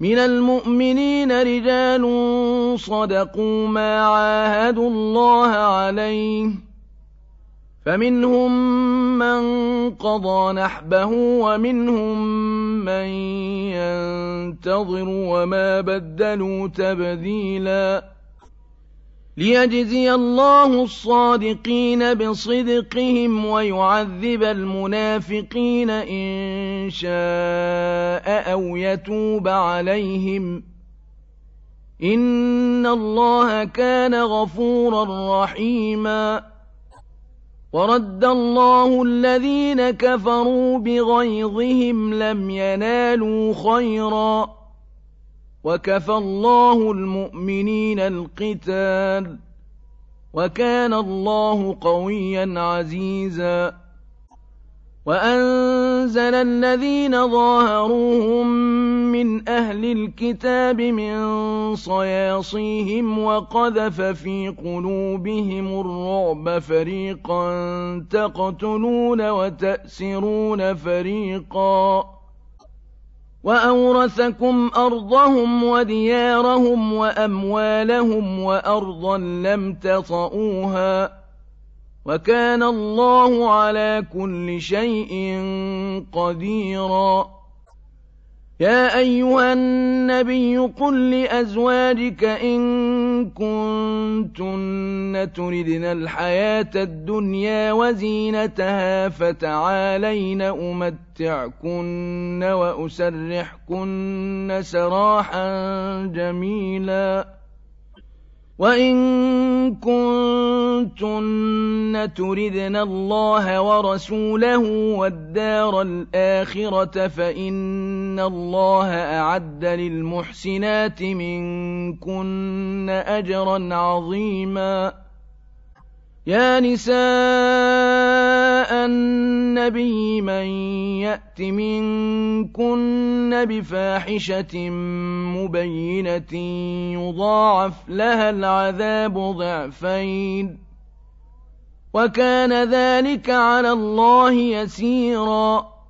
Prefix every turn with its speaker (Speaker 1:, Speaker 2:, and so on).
Speaker 1: مِنَ الْمُؤْمِنِينَ رِجَالٌ صَدَقُوا مَا عَاهَدُوا اللَّهَ عَلَيْهِ فَمِنْهُم مَّن قَضَىٰ نَحْبَهُ وَمِنْهُم مَّن يَنتَظِرُ وَمَا بَدَّلُوا تَبْدِيلًا لِيَجْزِيَ اللَّهُ الصَّادِقِينَ بِصِدْقِهِمْ وَيُعَذِّبَ الْمُنَافِقِينَ إِن شَاءَ أَوْ يَتُوبَ عَلَيْهِمْ ۚ إِنَّ اللَّهَ كَانَ غَفُورًا رَّحِيمًا وَرَدَّ اللَّهُ الَّذِينَ كَفَرُوا بِغَيْظِهِمْ لَمْ يَنَالُوا خَيْرًا ۚ وَكَفَى اللَّهُ الْمُؤْمِنِينَ الْقِتَالَ ۚ وَكَانَ اللَّهُ قَوِيًّا عَزِيزًا وَأَنزَلَ الَّذِينَ ظَاهَرُوهُم مِّنْ أَهْلِ الْكِتَابِ مِن صَيَاصِيهِمْ وَقَذَفَ فِي قُلُوبِهِمُ الرُّعْبَ فَرِيقًا تَقْتُلُونَ وَتَأْسِرُونَ فَرِيقًا وَأَوْرَثَكُمْ أَرْضَهُمْ وَدِيَارَهُمْ وَأَمْوَالَهُمْ وَأَرْضًا لَّمْ تَطَئُوهَا ۚ وَكَانَ اللَّهُ عَلَىٰ كُلِّ شَيْءٍ قَدِيرًا يَا أَيُّهَا النَّبِيُّ قُل لِّأَزْوَاجِكَ إِن كُنتُنَّ تُرِدْنَ الْحَيَاةَ الدُّنْيَا وَزِينَتَهَا فَتَعَالَيْنَ أُمَتِّعْكُنَّ وَأُسَرِّحْكُنَّ سَرَاحًا جَمِيلًا وَإِن كُنتُنَّ تُرِدْنَ اللَّهَ وَرَسُولَهُ وَالدَّارَ الْآخِرَةَ فَإِنَّ اللَّهَ أَعَدَّ لِلْمُحْسِنَاتِ مِنكُنَّ أَجْرًا عَظِيمًا يَا نِسَاءَ النَّبِيِّ مَن يَأْتِ مِنكُنَّ بِفَاحِشَةٍ مُّبَيِّنَةٍ يُضَاعَفْ لَهَا الْعَذَابُ ضِعْفَيْنِ ۚ وَكَانَ ذَٰلِكَ عَلَى اللَّهِ يَسِيرًا